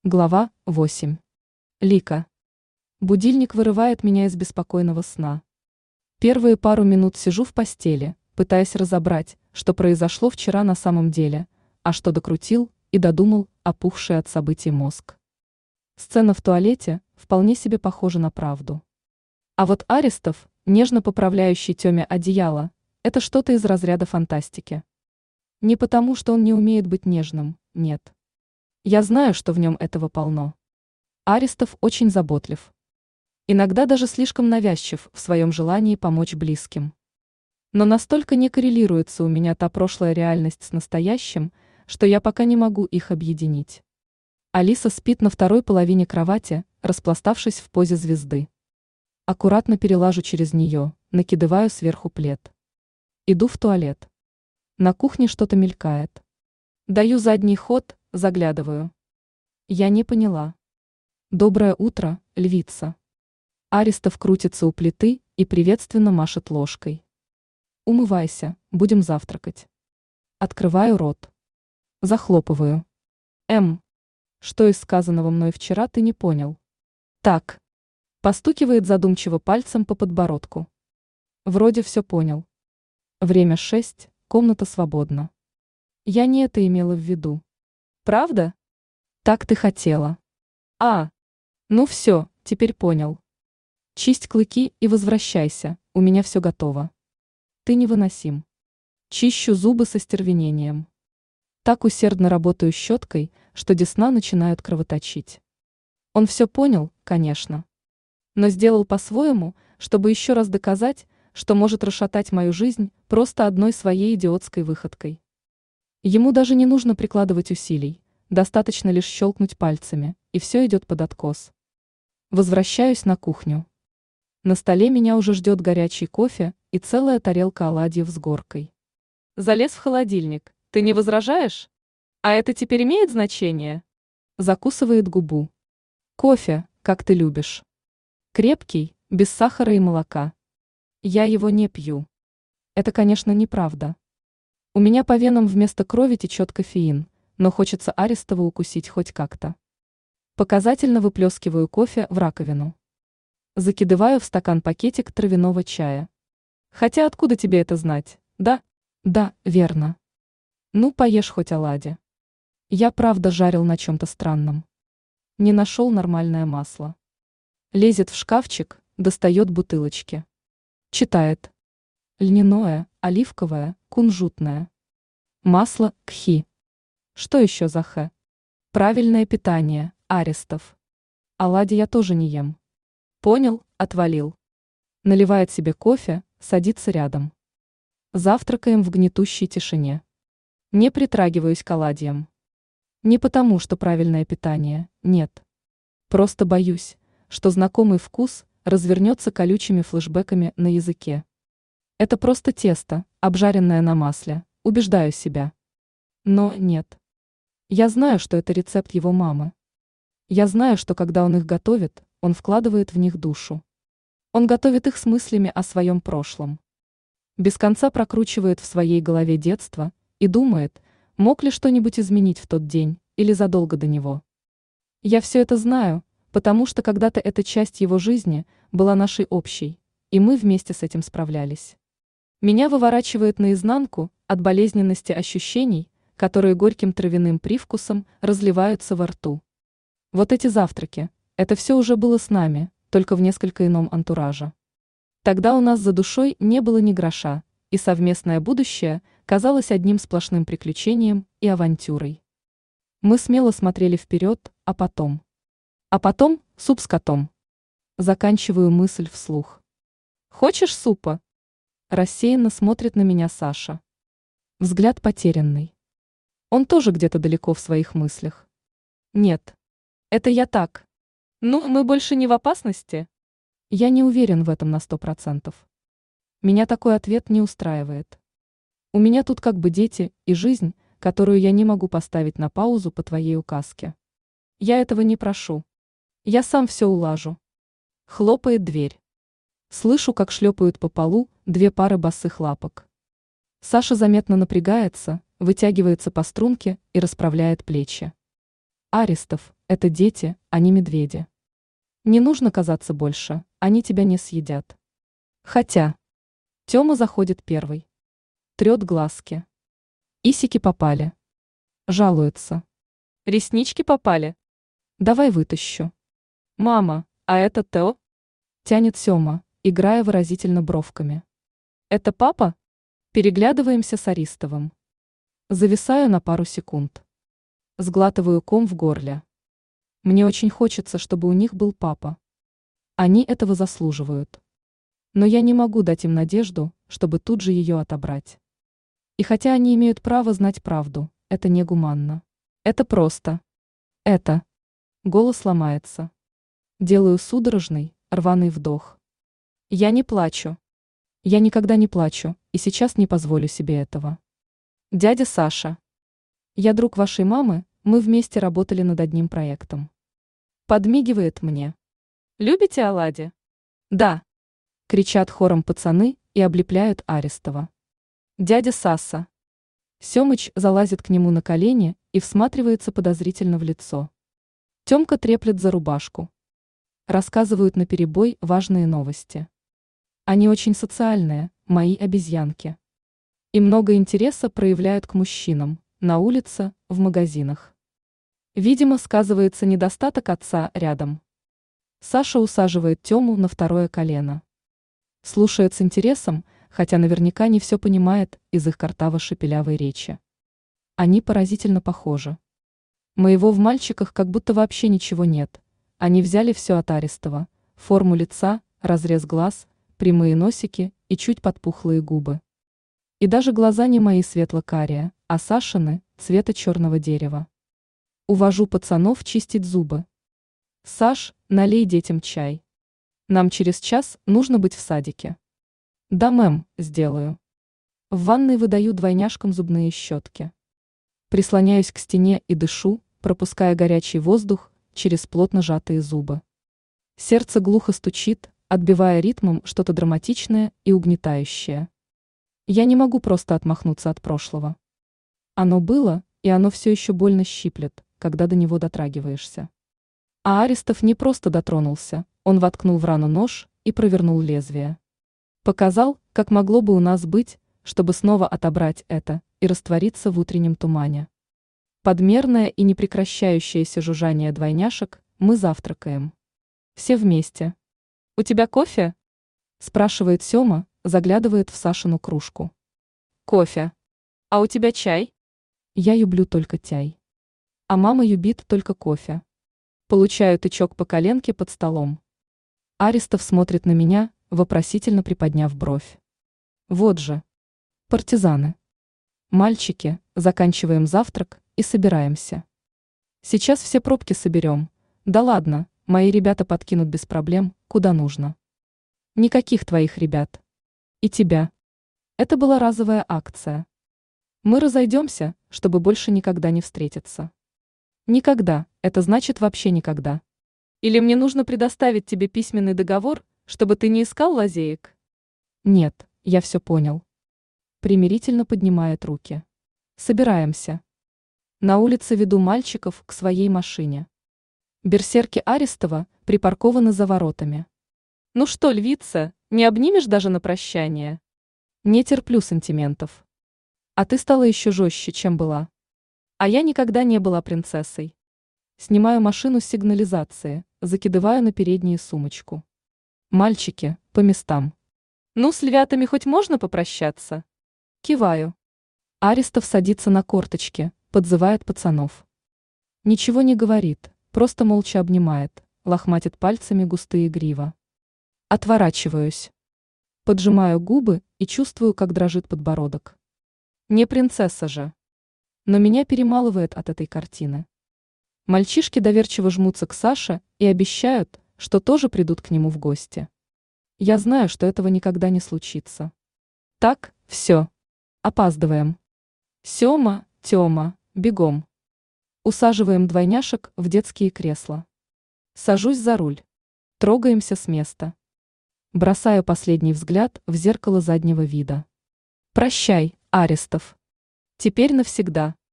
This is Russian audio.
Глава 8. Лика. Будильник вырывает меня из беспокойного сна. Первые пару минут сижу в постели, пытаясь разобрать, что произошло вчера на самом деле, а что докрутил и додумал опухший от событий мозг. Сцена в туалете вполне себе похожа на правду. А вот Арестов, нежно поправляющий Тёме одеяло, это что-то из разряда фантастики. Не потому, что он не умеет быть нежным, нет. Я знаю, что в нем этого полно. Арестов очень заботлив. Иногда даже слишком навязчив в своем желании помочь близким. Но настолько не коррелируется у меня та прошлая реальность с настоящим, что я пока не могу их объединить. Алиса спит на второй половине кровати, распластавшись в позе звезды. Аккуратно перелажу через нее, накидываю сверху плед. Иду в туалет. На кухне что-то мелькает. Даю задний ход, заглядываю. Я не поняла. Доброе утро, львица. Арестов крутится у плиты и приветственно машет ложкой. Умывайся, будем завтракать. Открываю рот. Захлопываю. Что из сказанного мной вчера ты не понял? Так. Постукивает задумчиво пальцем по подбородку. Вроде все понял. Время 6, комната свободна. Я не это имела в виду. Правда? Так ты хотела. Ну все, теперь понял. Чисть клыки и возвращайся, у меня все готово. Ты невыносим. Чищу зубы со стервенением. Так усердно работаю щеткой, что десна начинают кровоточить. Он все понял, конечно. Но сделал по-своему, чтобы еще раз доказать, что может расшатать мою жизнь просто одной своей идиотской выходкой. Ему даже не нужно прикладывать усилий, достаточно лишь щелкнуть пальцами, и все идет под откос. Возвращаюсь на кухню. На столе меня уже ждет горячий кофе и целая тарелка оладьев с горкой. Залез в холодильник. Ты не возражаешь? А это теперь имеет значение? Закусывает губу. Кофе, как ты любишь. Крепкий, без сахара и молока. Я его не пью. Это, конечно, неправда. У меня по венам вместо крови течет кофеин, но хочется Арестова укусить хоть как-то. Показательно выплескиваю кофе в раковину. Закидываю в стакан пакетик травяного чая. Хотя откуда тебе это знать, да? Да, верно. Ну, поешь хоть оладьи. Я правда жарил на чем-то странном. Не нашел нормальное масло. Лезет в шкафчик, достает бутылочки. Читает. Льняное, оливковое, кунжутное. Масло кхи. Что еще за х? Правильное питание, Арестов. Оладьи я тоже не ем. Понял, отвалил. Наливает себе кофе, садится рядом. Завтракаем в гнетущей тишине. Не притрагиваюсь к оладьям. Не потому, что правильное питание, нет. Просто боюсь, что знакомый вкус развернется колючими флешбэками на языке. Это просто тесто, обжаренное на масле, убеждаю себя. Но нет. Я знаю, что это рецепт его мамы. Я знаю, что когда он их готовит, он вкладывает в них душу. Он готовит их с мыслями о своем прошлом. Без конца прокручивает в своей голове детство и думает, мог ли что-нибудь изменить в тот день или задолго до него. Я все это знаю, потому что когда-то эта часть его жизни была нашей общей, и мы вместе с этим справлялись. Меня выворачивает наизнанку от болезненности ощущений, которые горьким травяным привкусом разливаются во рту. Вот эти завтраки, это все уже было с нами, только в несколько ином антураже. Тогда у нас за душой не было ни гроша, и совместное будущее казалось одним сплошным приключением и авантюрой. Мы смело смотрели вперед, а потом суп с котом. Заканчиваю мысль вслух. Хочешь супа? Рассеянно смотрит на меня Саша. Взгляд потерянный. Он тоже где-то далеко в своих мыслях. Нет. Это я так. Ну, мы больше не в опасности? Я не уверен в этом на 100%. Меня такой ответ не устраивает. У меня тут как бы дети и жизнь, которую я не могу поставить на паузу по твоей указке. Я этого не прошу. Я сам все улажу. Хлопает дверь. Слышу, как шлепают по полу 2 пары босых лапок. Саша заметно напрягается, вытягивается по струнке и расправляет плечи. Аристов, это дети, а не медведи. Не нужно казаться больше, они тебя не съедят. Хотя. Тёма заходит первый. Трет глазки. Исики попали. Жалуется. Реснички попали. Давай вытащу. Мама, а это Тео? Тянет Сёма, играя выразительно бровками. Это папа? Переглядываемся с Аристовым. Зависаю на пару секунд. Сглатываю ком в горле. Мне очень хочется, чтобы у них был папа. Они этого заслуживают. Но я не могу дать им надежду, чтобы тут же ее отобрать. И хотя они имеют право знать правду, это негуманно. Это просто. Это. Голос ломается. Делаю судорожный, рваный вдох. Я не плачу. Я никогда не плачу, и сейчас не позволю себе этого. Дядя Саша. Я друг вашей мамы, мы вместе работали над одним проектом. Подмигивает мне. Любите оладьи? Да. Кричат хором пацаны и облепляют Аристова. Дядя Саса. Семыч залазит к нему на колени и всматривается подозрительно в лицо. Тёмка треплет за рубашку. Рассказывают наперебой важные новости. Они очень социальные, мои обезьянки. И много интереса проявляют к мужчинам, на улице, в магазинах. Видимо, сказывается недостаток отца рядом. Саша усаживает Тему на второе колено. Слушает с интересом, хотя наверняка не все понимает из их картаво-шепелявой речи. Они поразительно похожи. Моего в мальчиках как будто вообще ничего нет. Они взяли все от Аристова: форму лица, разрез глаз, прямые носики и чуть подпухлые губы. И даже глаза не мои светло-карие, а Сашины цвета черного дерева. Увожу пацанов чистить зубы. Саш, налей детям чай. Нам через час нужно быть в садике. Да, мэм, сделаю. В ванной выдаю двойняшкам зубные щетки. Прислоняюсь к стене и дышу, пропуская горячий воздух через плотно сжатые зубы. Сердце глухо стучит, отбивая ритмом что-то драматичное и угнетающее. Я не могу просто отмахнуться от прошлого. Оно было, и оно все еще больно щиплет, когда до него дотрагиваешься. А Аристов не просто дотронулся, он воткнул в рану нож и провернул лезвие. Показал, как могло бы у нас быть, чтобы снова отобрать это и раствориться в утреннем тумане. Подмерное и непрекращающееся жужжание двойняшек, мы завтракаем. Все вместе. «У тебя кофе?» – спрашивает Сёма, заглядывает в Сашину кружку. «Кофе. А у тебя чай?» Я люблю только чай. А мама любит только кофе. Получаю тычок по коленке под столом. Аристов смотрит на меня, вопросительно приподняв бровь. Вот же. Партизаны. Мальчики, заканчиваем завтрак и собираемся. Сейчас все пробки соберем. Да ладно, мои ребята подкинут без проблем, куда нужно. Никаких твоих ребят. И тебя. Это была разовая акция. Мы разойдемся, чтобы больше никогда не встретиться. Никогда, это значит вообще никогда. Или мне нужно предоставить тебе письменный договор, чтобы ты не искал лазеек? Нет, я все понял. Примирительно поднимает руки. Собираемся. На улице веду мальчиков к своей машине. Берсерки Аристова припаркованы за воротами. Ну что, львица, не обнимешь даже на прощание? Не терплю сантиментов. А ты стала еще жестче, чем была. А я никогда не была принцессой. Снимаю машину с сигнализации, закидываю на переднюю сумочку. Мальчики, по местам. Ну, с львятами хоть можно попрощаться? Киваю. Аристов садится на корточки, подзывает пацанов. Ничего не говорит, просто молча обнимает, лохматит пальцами густые грива. Отворачиваюсь. Поджимаю губы и чувствую, как дрожит подбородок. Не принцесса же. Но меня перемалывает от этой картины. Мальчишки доверчиво жмутся к Саше и обещают, что тоже придут к нему в гости. Я знаю, что этого никогда не случится. Так, все. Опаздываем. Сёма, Тёма, бегом. Усаживаем двойняшек в детские кресла. Сажусь за руль. Трогаемся с места. Бросаю последний взгляд в зеркало заднего вида. Прощай, Аристов. Теперь навсегда.